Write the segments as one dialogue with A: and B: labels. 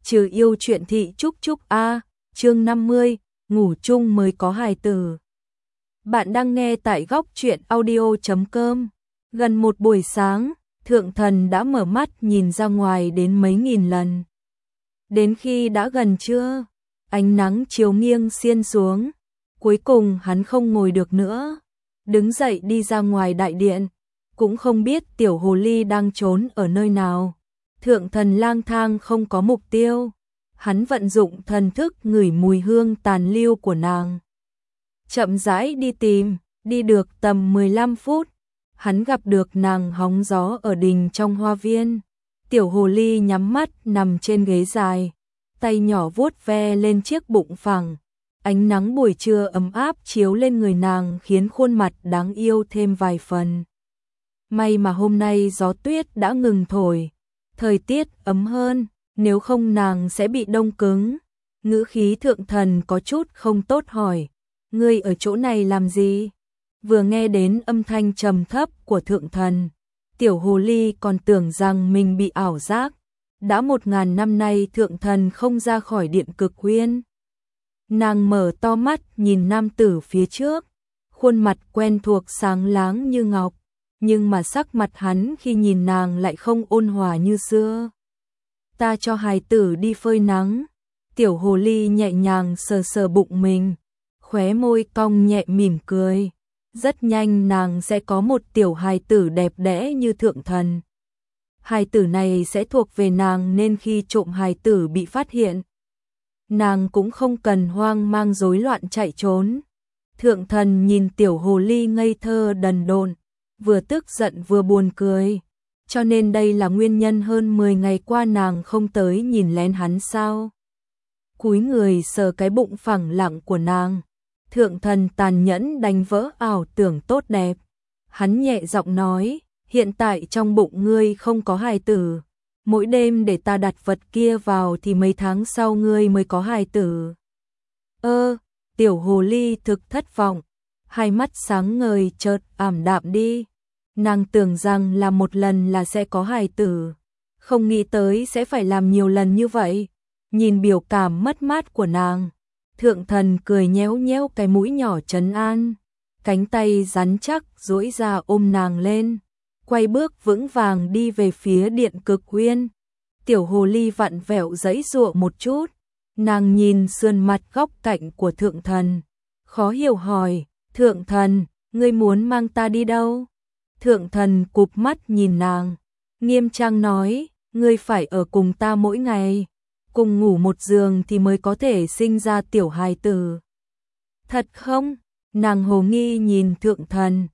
A: trừ yêu chuyện thị chúc a, chương 50, ngủ chung mới có hài tử. Bạn đang nghe tại góc truyện audio.com. Gần một buổi sáng, Thượng Thần đã mở mắt nhìn ra ngoài đến mấy nghìn lần. Đến khi đã gần trưa, ánh nắng chiếu nghiêng xiên xuống, cuối cùng hắn không ngồi được nữa, đứng dậy đi ra ngoài đại điện, cũng không biết tiểu hồ ly đang trốn ở nơi nào. Thượng Thần lang thang không có mục tiêu, hắn vận dụng thần thức ngửi mùi hương tàn lưu của nàng. Chậm rãi đi tìm, đi được tầm 15 phút, hắn gặp được nàng hóng gió ở đình trong hoa viên. Tiểu hồ ly nhắm mắt nằm trên ghế dài, tay nhỏ vuốt ve lên chiếc bụng phẳng. Ánh nắng buổi trưa ấm áp chiếu lên người nàng khiến khuôn mặt đáng yêu thêm vài phần. May mà hôm nay gió tuyết đã ngừng thổi, thời tiết ấm hơn, nếu không nàng sẽ bị đông cứng. Ngữ khí Thượng Thần có chút không tốt hỏi, ngươi ở chỗ này làm gì? Vừa nghe đến âm thanh trầm thấp của Thượng Thần, tiểu hồ ly còn tưởng rằng mình bị ảo giác. Đã 1000 năm nay Thượng Thần không ra khỏi điện cực huyên. Nàng mở to mắt nhìn nam tử phía trước, khuôn mặt quen thuộc sáng láng như ngọc, nhưng mà sắc mặt hắn khi nhìn nàng lại không ôn hòa như xưa. Ta cho hài tử đi phơi nắng. Tiểu hồ ly nhẹ nhàng sờ sờ bụng mình, khóe môi cong nhẹ mỉm cười. Rất nhanh nàng sẽ có một tiểu hài tử đẹp đẽ như Thượng Thần. Hài tử này sẽ thuộc về nàng nên khi trộm hài tử bị phát hiện, nàng cũng không cần hoang mang rối loạn chạy trốn. Thượng Thần nhìn tiểu hồ ly ngây thơ đần độn, vừa tức giận vừa buồn cười. Cho nên đây là nguyên nhân hơn 10 ngày qua nàng không tới nhìn lén hắn sao? Cúi người sờ cái bụng phẳng lặng của nàng, Thượng Thần tàn nhẫn đánh vỡ ảo tưởng tốt đẹp. Hắn nhẹ giọng nói, hiện tại trong bụng ngươi không có hài tử, mỗi đêm để ta đặt vật kia vào thì mấy tháng sau ngươi mới có hài tử. Tiểu hồ ly thực thất vọng, hai mắt sáng ngời chợt ảm đạm đi. Nàng tưởng rằng là một lần là sẽ có hài tử, không nghĩ tới sẽ phải làm nhiều lần như vậy. Nhìn biểu cảm mất mát của nàng, Thượng Thần cười nhéo nhéo cái mũi nhỏ trấn an, cánh tay rắn chắc duỗi ra ôm nàng lên, quay bước vững vàng đi về phía điện cực huyên. Tiểu hồ ly vặn vẹo giãy giụa một chút, nàng nhìn sườn mặt góc cạnh của Thượng Thần, khó hiểu hỏi, Thượng Thần, ngươi muốn mang ta đi đâu? Thượng Thần cụp mắt nhìn nàng, nghiêm trang nói, ngươi phải ở cùng ta mỗi ngày, cùng ngủ một giường thì mới có thể sinh ra tiểu hài tử. Thật không? Nàng hồ nghi nhìn Thượng Thần.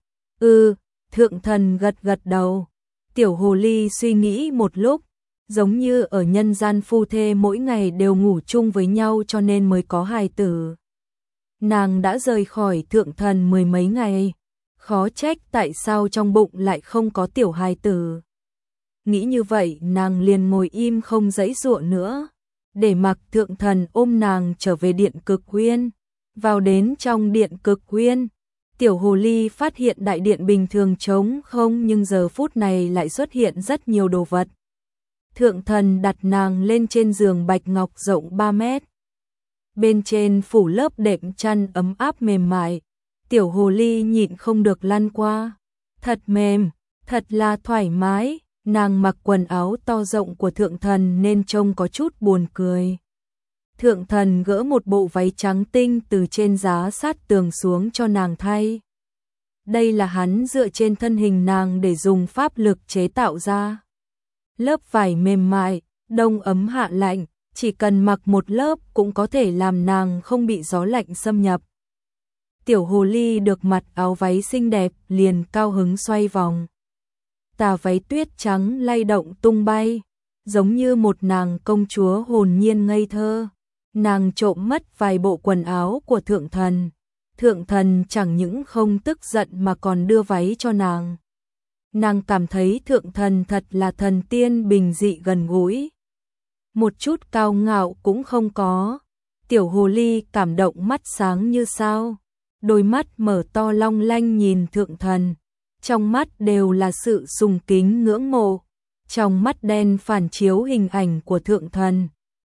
A: Thượng Thần gật gật đầu. Tiểu hồ ly suy nghĩ một lúc, giống như ở nhân gian phu thê mỗi ngày đều ngủ chung với nhau cho nên mới có hài tử. Nàng đã rời khỏi Thượng Thần 10 mấy ngày, khó trách tại sao trong bụng lại không có tiểu hài tử. Nghĩ như vậy nàng liền ngồi im không giãy giụa nữa, để mặc Thượng Thần ôm nàng trở về điện cực huyên. Vào đến trong điện cực huyên, tiểu hồ ly phát hiện đại điện bình thường trống không nhưng giờ phút này lại xuất hiện rất nhiều đồ vật. Thượng Thần đặt nàng lên trên giường bạch ngọc rộng 3 mét. Bên trên phủ lớp đệm chăn ấm áp mềm mại, tiểu hồ ly nhịn không được lăn qua. Thật mềm, thật là thoải mái. Nàng mặc quần áo to rộng của Thượng Thần nên trông có chút buồn cười. Thượng Thần gỡ một bộ váy trắng tinh từ trên giá sát tường xuống cho nàng thay. Đây là hắn dựa trên thân hình nàng để dùng pháp lực chế tạo ra. Lớp vải mềm mại, đông ấm hạ lạnh, chỉ cần mặc một lớp cũng có thể làm nàng không bị gió lạnh xâm nhập. Tiểu hồ ly được mặc áo váy xinh đẹp liền cao hứng xoay vòng. Tà váy tuyết trắng lay động tung bay, giống như một nàng công chúa hồn nhiên ngây thơ. Nàng trộm mất vài bộ quần áo của Thượng Thần. Thượng Thần chẳng những không tức giận mà còn đưa váy cho nàng. Nàng cảm thấy Thượng Thần thật là thần tiên bình dị gần gũi. Một chút cao ngạo cũng không có. Tiểu hồ ly cảm động mắt sáng như sao. Đôi mắt mở to long lanh nhìn Thượng Thần. Trong mắt đều là sự sùng kính ngưỡng mộ. Trong mắt đen phản chiếu hình ảnh của Thượng Thần.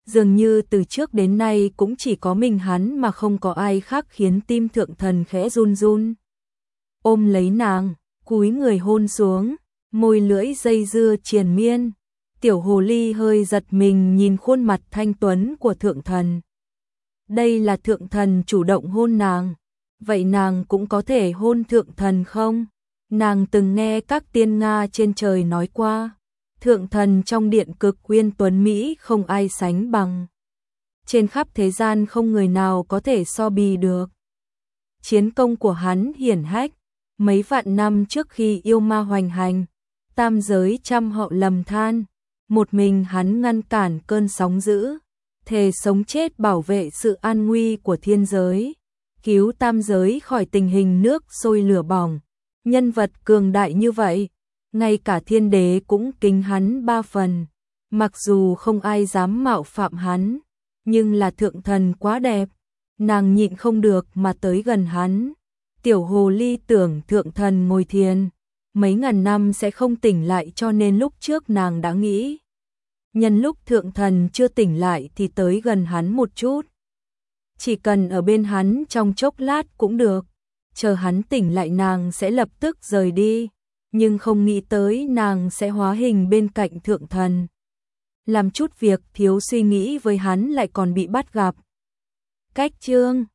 A: Dường như từ trước đến nay cũng chỉ có mình hắn mà không có ai khác khiến tim thượng thần khẽ run run. Ôm lấy nàng, cúi người hôn xuống, môi lưỡi dây dưa triền miên. Tiểu hồ ly hơi giật mình nhìn khuôn mặt thanh tuấn của thượng thần. Đây là thượng thần chủ động hôn nàng, vậy nàng cũng có thể hôn thượng thần không? Nàng từng nghe các tiên Nga trên trời nói qua, thượng thần trong điện cực uyên tuấn Mỹ không ai sánh bằng. Trên khắp thế gian không người nào có thể so bì được. Chiến công của hắn hiển hách, mấy vạn năm trước khi yêu ma hoành hành, tam giới trăm họ lầm than, một mình hắn ngăn cản cơn sóng dữ, thề sống chết bảo vệ sự an nguy của thiên giới, cứu tam giới khỏi tình hình nước sôi lửa bỏng. Nhân vật cường đại như vậy, ngay cả thiên đế cũng kính hắn 3 phần, mặc dù không ai dám mạo phạm hắn, nhưng là thượng thần quá đẹp, nàng nhịn không được mà tới gần hắn. Tiểu hồ ly tưởng thượng thần ngồi thiền, mấy ngàn năm sẽ không tỉnh lại cho nên lúc trước nàng đã nghĩ. Nhân lúc thượng thần chưa tỉnh lại thì tới gần hắn một chút. Chỉ cần ở bên hắn trong chốc lát cũng được, chờ hắn tỉnh lại nàng sẽ lập tức rời đi, nhưng không nghĩ tới nàng sẽ hóa hình bên cạnh thượng thần. Làm chút việc thiếu suy nghĩ với hắn lại còn bị bắt gặp. Cách chương